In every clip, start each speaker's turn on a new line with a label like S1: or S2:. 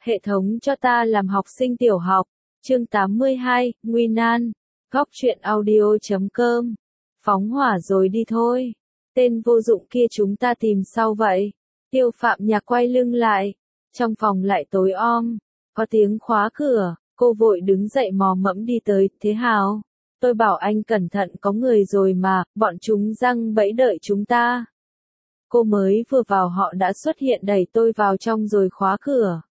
S1: Hệ thống cho ta làm học sinh tiểu học. Chương 82, Nguy nan. Góc truyện audio.com. Phóng hỏa rồi đi thôi. Tên vô dụng kia chúng ta tìm sau vậy. Tiêu Phạm Nhạc quay lưng lại. Trong phòng lại tối om. Có tiếng khóa cửa. Cô vội đứng dậy mò mẫm đi tới. Thế Hào, tôi bảo anh cẩn thận, có người rồi mà, bọn chúng giăng bẫy đợi chúng ta. Cô mới vừa vào họ đã xuất hiện đẩy tôi vào trong rồi khóa cửa.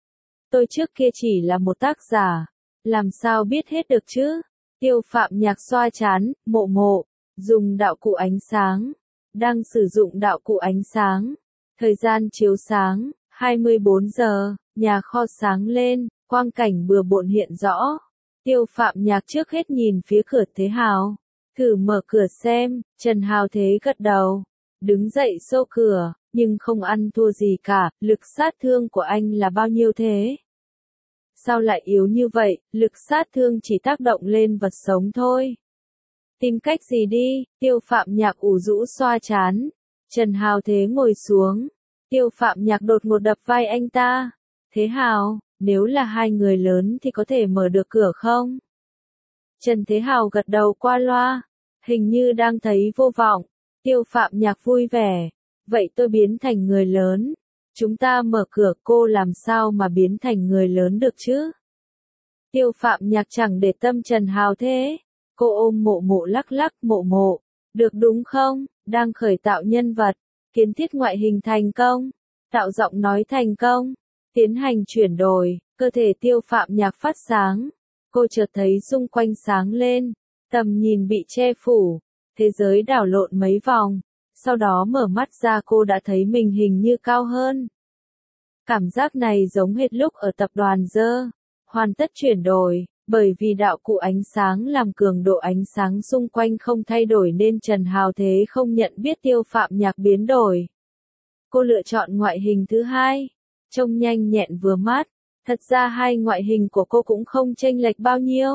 S1: Tôi trước kia chỉ là một tác giả, làm sao biết hết được chứ? Tiêu Phạm Nhạc xoa trán, mộ, dùng đạo cụ ánh sáng. Đang sử dụng đạo cụ ánh sáng. Thời gian chiếu sáng, 24 giờ, nhà kho sáng lên, quang cảnh bừa bộn hiện rõ. Tiêu Phạm Nhạc trước hết nhìn phía cửa. Thế Hào, thử mở cửa xem. Trần Hào Thế gật đầu, đứng dậy xô cửa, nhưng không ăn thua gì cả. Lực sát thương của anh là bao nhiêu thế? Sao lại yếu như vậy? Lực sát thương chỉ tác động lên vật sống thôi. Tìm cách gì đi. Tiêu Phạm Nhạc ủ rũ xoa trán. Trần Hào Thế ngồi xuống. Tiêu Phạm Nhạc đột ngột đập vai anh ta. Thế Hào, nếu là hai người lớn thì có thể mở được cửa không? Trần Thế Hào gật đầu qua loa, hình như đang thấy vô vọng. Tiêu Phạm Nhạc vui vẻ. Vậy tôi biến thành người lớn. Chúng ta mở cửa. Cô làm sao mà biến thành người lớn được chứ? Tiêu Phạm Nhạc chẳng để tâm Trần Hào Thế. Cô ôm mộ lắc lắc. Mộ, được đúng không? Đang khởi tạo nhân vật. Kiến thiết ngoại hình thành công. Tạo giọng nói thành công. Tiến hành chuyển đổi. Cơ thể Tiêu Phạm Nhạc phát sáng. Cô chợt thấy xung quanh sáng lên. Tầm nhìn bị che phủ. Thế giới đảo lộn mấy vòng. Sau đó mở mắt ra cô đã thấy mình hình như cao hơn. Cảm giác này giống hệt lúc ở tập đoàn Dơ. Hoàn tất chuyển đổi. Bởi vì đạo cụ ánh sáng làm cường độ ánh sáng xung quanh không thay đổi nên Trần Hào Thế không nhận biết Tiêu Phạm Nhạc biến đổi. Cô lựa chọn ngoại hình thứ hai. Trông nhanh nhẹn vừa mát. Thật ra hai ngoại hình của cô cũng không chênh lệch bao nhiêu.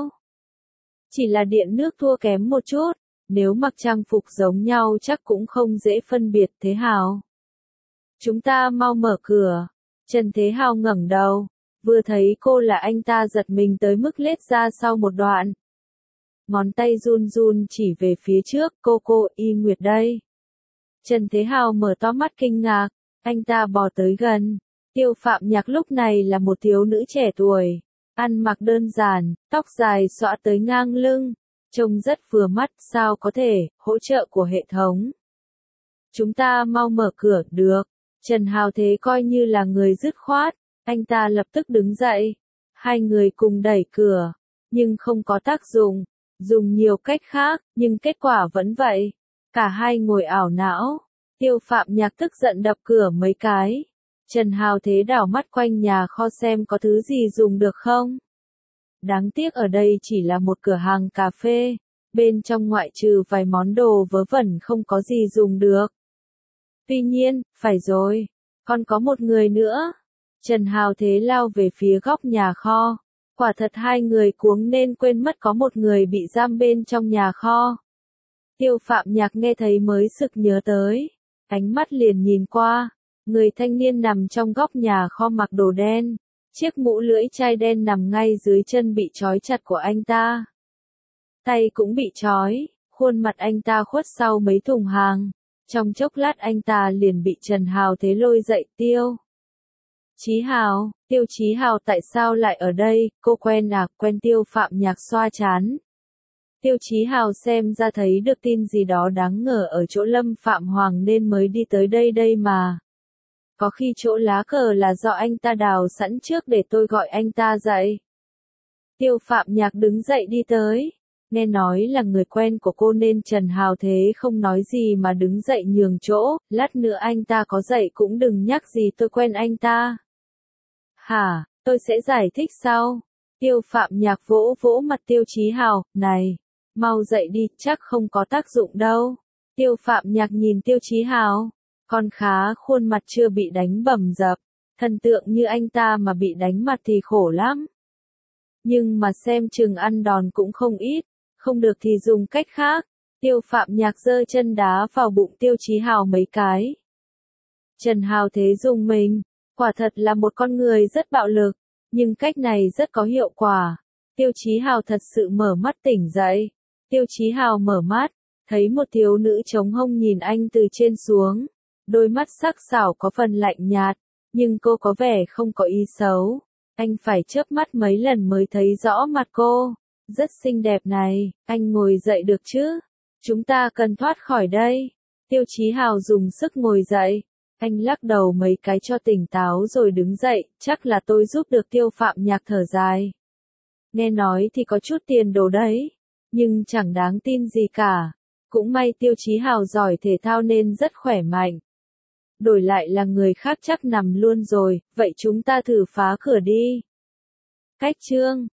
S1: Chỉ là điện nước thua kém một chút. Nếu mặc trang phục giống nhau chắc cũng không dễ phân biệt. Thế Hào, chúng ta mau mở cửa. Trần Thế Hào ngẩng đầu. Vừa thấy cô là anh ta giật mình tới mức lết ra sau một đoạn. Ngón tay run run chỉ về phía trước. Cô Y Nguyệt đây. Trần Thế Hào mở to mắt kinh ngạc. Anh ta bò tới gần. Tiêu Phạm Nhạc lúc này là một thiếu nữ trẻ tuổi. Ăn mặc đơn giản, tóc dài xõa tới ngang lưng. Trông rất vừa mắt. Sao có thể? Hỗ trợ của hệ thống. Chúng ta mau mở cửa. Được. Trần Hào Thế coi như là người dứt khoát. Anh ta lập tức đứng dậy. Hai người cùng đẩy cửa. Nhưng không có tác dụng. Dùng nhiều cách khác, nhưng kết quả vẫn vậy. Cả hai ngồi ảo não. Tiêu Phạm Nhạc tức giận đập cửa mấy cái. Trần Hào Thế đảo mắt quanh nhà kho xem có thứ gì dùng được không. Đáng tiếc ở đây chỉ là một cửa hàng cà phê. Bên trong ngoại trừ vài món đồ vớ vẩn không có gì dùng được. Tuy nhiên, phải rồi. Còn có một người nữa. Trần Hào Thế lao về phía góc nhà kho. Quả thật hai người cuống nên quên mất có một người bị giam bên trong nhà kho. Tiêu Phạm Nhạc nghe thấy mới sực nhớ tới. Ánh mắt liền nhìn qua. Người thanh niên nằm trong góc nhà kho mặc đồ đen. Chiếc mũ lưỡi chai đen nằm ngay dưới chân bị trói chặt của anh ta. Tay cũng bị trói. Khuôn mặt anh ta khuất sau mấy thùng hàng. Trong chốc lát anh ta liền bị Trần Hào Thế lôi dậy. Tiêu Chí Hào, Tiêu Chí Hào tại sao lại ở đây? Cô quen à? Quen. Tiêu Phạm Nhạc xoa trán. Tiêu Chí Hào xem ra thấy được tin gì đó đáng ngờ ở chỗ Lâm Phạm Hoàng nên mới đi tới đây mà. Có khi chỗ lá cờ là do anh ta đào sẵn trước để tôi gọi anh ta dậy. Tiêu Phạm Nhạc đứng dậy đi tới. Nghe nói là người quen của cô nên Trần Hào Thế không nói gì mà đứng dậy nhường chỗ. Lát nữa anh ta có dậy cũng đừng nhắc gì tôi quen anh ta. Hả, tôi sẽ giải thích sau. Tiêu Phạm Nhạc vỗ vỗ mặt Tiêu Chí Hào. Này, mau dậy đi, chắc không có tác dụng đâu. Tiêu Phạm Nhạc nhìn Tiêu Chí Hào. Con khá khuôn mặt chưa bị đánh bầm dập. Thần tượng như anh ta mà bị đánh mặt thì khổ lắm. Nhưng mà xem chừng ăn đòn cũng không ít. Không được thì dùng cách khác. Tiêu Phạm Nhạc giơ chân đá vào bụng Tiêu Chí Hào mấy cái. Trần Hào Thế rùng mình. Quả thật là một con người rất bạo lực, nhưng cách này rất có hiệu quả. Tiêu Chí Hào thật sự mở mắt tỉnh dậy. Tiêu Chí Hào mở mắt, thấy một thiếu nữ chống hông nhìn anh từ trên xuống. Đôi mắt sắc sảo có phần lạnh nhạt, nhưng cô có vẻ không có ý xấu. Anh phải chớp mắt mấy lần mới thấy rõ mặt cô. Rất xinh đẹp này, anh ngồi dậy được chứ? Chúng ta cần thoát khỏi đây. Tiêu Chí Hào dùng sức ngồi dậy. Anh lắc đầu mấy cái cho tỉnh táo rồi đứng dậy, chắc là tôi giúp được Tiêu Phạm Nhạc thở dài. Nghe nói thì có chút tiền đồ đấy, nhưng chẳng đáng tin gì cả. Cũng may Tiêu Chí Hào giỏi thể thao nên rất khỏe mạnh. Đổi lại là người khác chắc nằm luôn rồi, vậy chúng ta thử phá cửa đi. Cách chương